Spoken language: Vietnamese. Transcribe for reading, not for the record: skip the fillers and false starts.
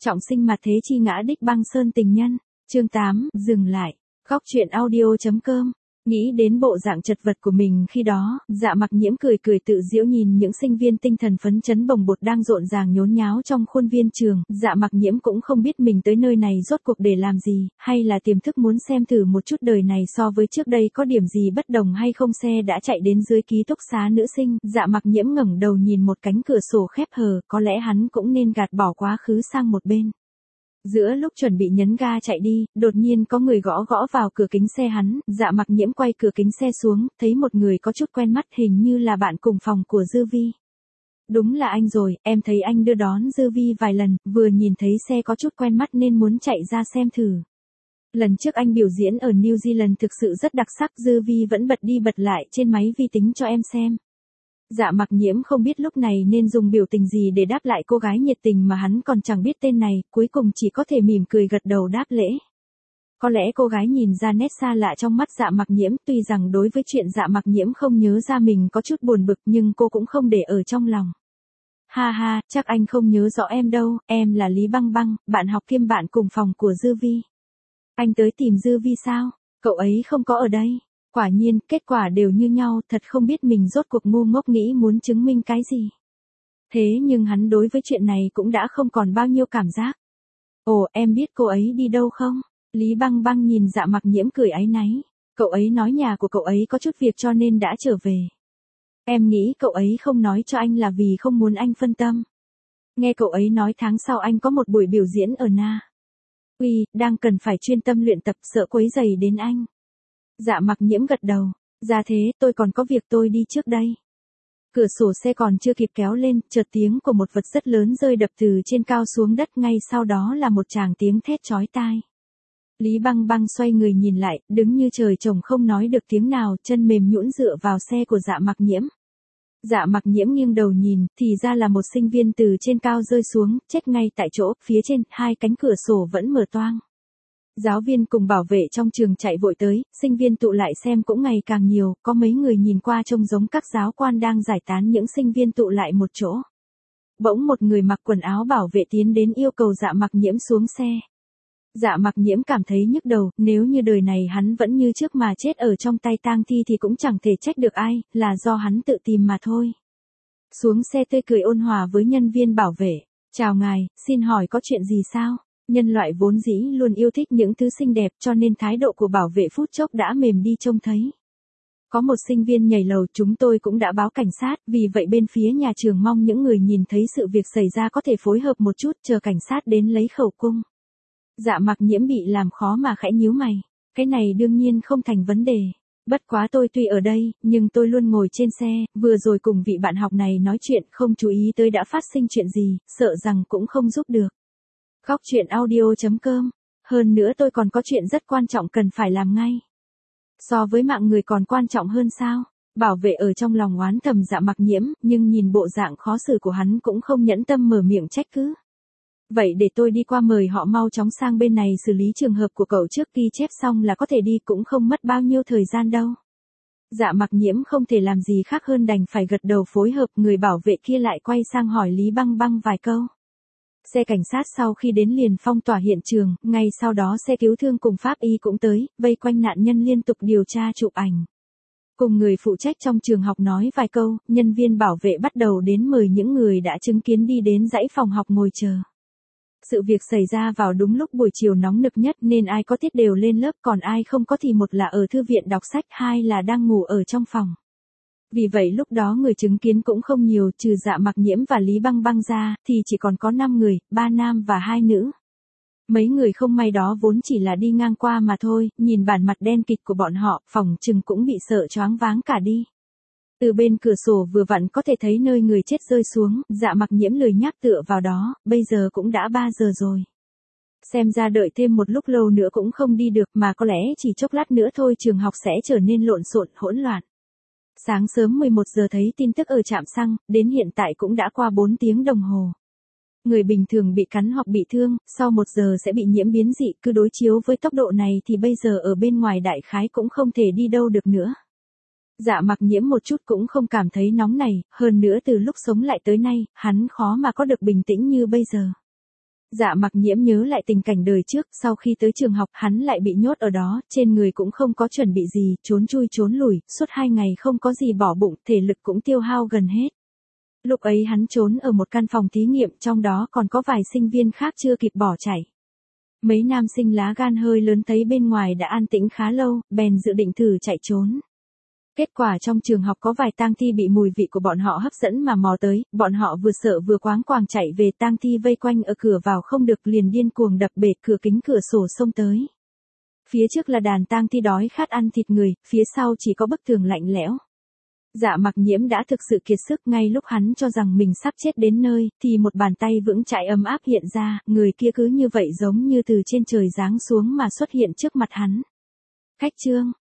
Trọng sinh mặt thế chi ngã đích băng sơn tình nhân. Chương 8, dừng lại. Góc truyện audio.com. Nghĩ đến bộ dạng chật vật của mình khi đó, Dạ Mặc Nhiễm cười cười tự giễu nhìn những sinh viên tinh thần phấn chấn bồng bột đang rộn ràng nhốn nháo trong khuôn viên trường. Dạ Mặc Nhiễm cũng không biết mình tới nơi này rốt cuộc để làm gì, hay là tiềm thức muốn xem thử một chút đời này so với trước đây có điểm gì bất đồng hay không. Xe đã chạy đến dưới ký túc xá nữ sinh. Dạ Mặc Nhiễm ngẩng đầu nhìn một cánh cửa sổ khép hờ, có lẽ hắn cũng nên gạt bỏ quá khứ sang một bên. Giữa lúc chuẩn bị nhấn ga chạy đi, đột nhiên có người gõ gõ vào cửa kính xe hắn. Dạ Mặc Nhiễm quay cửa kính xe xuống, thấy một người có chút quen mắt, hình như là bạn cùng phòng của Dư Vi. Đúng là anh rồi, em thấy anh đưa đón Dư Vi vài lần, vừa nhìn thấy xe có chút quen mắt nên muốn chạy ra xem thử. Lần trước anh biểu diễn ở New Zealand thực sự rất đặc sắc, Dư Vi vẫn bật đi bật lại trên máy vi tính cho em xem. Dạ Mặc Nhiễm không biết lúc này nên dùng biểu tình gì để đáp lại cô gái nhiệt tình mà hắn còn chẳng biết tên này, cuối cùng chỉ có thể mỉm cười gật đầu đáp lễ. Có lẽ cô gái nhìn ra nét xa lạ trong mắt Dạ Mặc Nhiễm, tuy rằng đối với chuyện Dạ Mặc Nhiễm không nhớ ra mình có chút buồn bực nhưng cô cũng không để ở trong lòng. Ha ha, chắc anh không nhớ rõ em đâu, em là Lý Băng Băng, bạn học kiêm bạn cùng phòng của Dư Vi. Anh tới tìm Dư Vi sao? Cậu ấy không có ở đây. Quả nhiên, kết quả đều như nhau, thật không biết mình rốt cuộc ngu ngốc nghĩ muốn chứng minh cái gì. Thế nhưng hắn đối với chuyện này cũng đã không còn bao nhiêu cảm giác. Ồ, em biết cô ấy đi đâu không? Lý Băng Băng nhìn Dạ Mặc Nhiễm cười áy náy. Cậu ấy nói nhà của cậu ấy có chút việc cho nên đã trở về. Em nghĩ cậu ấy không nói cho anh là vì không muốn anh phân tâm. Nghe cậu ấy nói tháng sau anh có một buổi biểu diễn ở Na. Uy, đang cần phải chuyên tâm luyện tập, sợ quấy rầy đến anh. Dạ Mặc Nhiễm gật đầu. Ra thế, tôi còn có việc, tôi đi trước đây. Cửa sổ xe còn chưa kịp kéo lên, chợt tiếng của một vật rất lớn rơi đập từ trên cao xuống đất, ngay sau đó là một tràng tiếng thét chói tai. Lý Băng Băng xoay người nhìn lại, đứng như trời trồng không nói được tiếng nào, chân mềm nhũn dựa vào xe của Dạ Mặc Nhiễm. Dạ Mặc Nhiễm nghiêng đầu nhìn, thì ra là một sinh viên từ trên cao rơi xuống, chết ngay tại chỗ, phía trên, hai cánh cửa sổ vẫn mở toang. Giáo viên cùng bảo vệ trong trường chạy vội tới, sinh viên tụ lại xem cũng ngày càng nhiều, có mấy người nhìn qua trông giống các giáo quan đang giải tán những sinh viên tụ lại một chỗ. Bỗng một người mặc quần áo bảo vệ tiến đến yêu cầu Dạ Mặc Nhiễm xuống xe. Dạ Mặc Nhiễm cảm thấy nhức đầu, nếu như đời này hắn vẫn như trước mà chết ở trong tay tang thi thì cũng chẳng thể trách được ai, là do hắn tự tìm mà thôi. Xuống xe tươi cười ôn hòa với nhân viên bảo vệ. Chào ngài, xin hỏi có chuyện gì sao? Nhân loại vốn dĩ luôn yêu thích những thứ xinh đẹp cho nên thái độ của bảo vệ phút chốc đã mềm đi trông thấy. Có một sinh viên nhảy lầu, chúng tôi cũng đã báo cảnh sát, vì vậy bên phía nhà trường mong những người nhìn thấy sự việc xảy ra có thể phối hợp một chút, chờ cảnh sát đến lấy khẩu cung. Dạ Mặc Nhiễm bị làm khó mà khẽ nhíu mày. Cái này đương nhiên không thành vấn đề. Bất quá tôi tuy ở đây, nhưng tôi luôn ngồi trên xe, vừa rồi cùng vị bạn học này nói chuyện không chú ý tới đã phát sinh chuyện gì, sợ rằng cũng không giúp được. Góc truyện audio.com. Hơn nữa tôi còn có chuyện rất quan trọng cần phải làm ngay. So với mạng người còn quan trọng hơn sao? Bảo vệ ở trong lòng oán thầm Dạ Mặc Nhiễm, nhưng nhìn bộ dạng khó xử của hắn cũng không nhẫn tâm mở miệng trách cứ. Vậy để tôi đi qua mời họ mau chóng sang bên này xử lý trường hợp của cậu trước, ghi chép xong là có thể đi, cũng không mất bao nhiêu thời gian đâu. Dạ Mặc Nhiễm không thể làm gì khác hơn đành phải gật đầu phối hợp, người bảo vệ kia lại quay sang hỏi Lý Băng Băng vài câu. Xe cảnh sát sau khi đến liền phong tỏa hiện trường, ngay sau đó xe cứu thương cùng pháp y cũng tới, vây quanh nạn nhân liên tục điều tra chụp ảnh. Cùng người phụ trách trong trường học nói vài câu, nhân viên bảo vệ bắt đầu đến mời những người đã chứng kiến đi đến dãy phòng học ngồi chờ. Sự việc xảy ra vào đúng lúc buổi chiều nóng nực nhất nên ai có tiết đều lên lớp, còn ai không có thì một là ở thư viện đọc sách, hai là đang ngủ ở trong phòng. Vì vậy lúc đó người chứng kiến cũng không nhiều, trừ Dạ Mặc Nhiễm và Lý Băng Băng ra, thì chỉ còn có 5 người, 3 nam và 2 nữ. Mấy người không may đó vốn chỉ là đi ngang qua mà thôi, nhìn bản mặt đen kịt của bọn họ, phỏng chừng cũng bị sợ choáng váng cả đi. Từ bên cửa sổ vừa vặn có thể thấy nơi người chết rơi xuống, Dạ Mặc Nhiễm lười nhác tựa vào đó, bây giờ cũng đã 3 giờ rồi. Xem ra đợi thêm một lúc lâu nữa cũng không đi được, mà có lẽ chỉ chốc lát nữa thôi trường học sẽ trở nên lộn xộn hỗn loạn. Sáng sớm 11 giờ thấy tin tức ở trạm xăng, đến hiện tại cũng đã qua 4 tiếng đồng hồ. Người bình thường bị cắn hoặc bị thương, sau 1 giờ sẽ bị nhiễm biến dị, cứ đối chiếu với tốc độ này thì bây giờ ở bên ngoài đại khái cũng không thể đi đâu được nữa. Dạ Mặc Nhiễm một chút cũng không cảm thấy nóng này, hơn nữa từ lúc sống lại tới nay, hắn khó mà có được bình tĩnh như bây giờ. Dạ Mặc Nhiễm nhớ lại tình cảnh đời trước, sau khi tới trường học, hắn lại bị nhốt ở đó, trên người cũng không có chuẩn bị gì, trốn chui trốn lủi, suốt 2 ngày không có gì bỏ bụng, thể lực cũng tiêu hao gần hết. Lúc ấy hắn trốn ở một căn phòng thí nghiệm, trong đó còn có vài sinh viên khác chưa kịp bỏ chạy. Mấy nam sinh lá gan hơi lớn thấy bên ngoài đã an tĩnh khá lâu, bèn dự định thử chạy trốn. Kết quả trong trường học có vài tang thi bị mùi vị của bọn họ hấp dẫn mà mò tới, bọn họ vừa sợ vừa quáng quàng chạy về, tang thi vây quanh ở cửa vào không được, liền điên cuồng đập bể cửa kính cửa sổ xông tới. Phía trước là đàn tang thi đói khát ăn thịt người, phía sau chỉ có bức tường lạnh lẽo. Dạ Mặc Nhiễm đã thực sự kiệt sức, ngay lúc hắn cho rằng mình sắp chết đến nơi, thì một bàn tay vững chãi ấm áp hiện ra, người kia cứ như vậy giống như từ trên trời giáng xuống mà xuất hiện trước mặt hắn. Khách trương,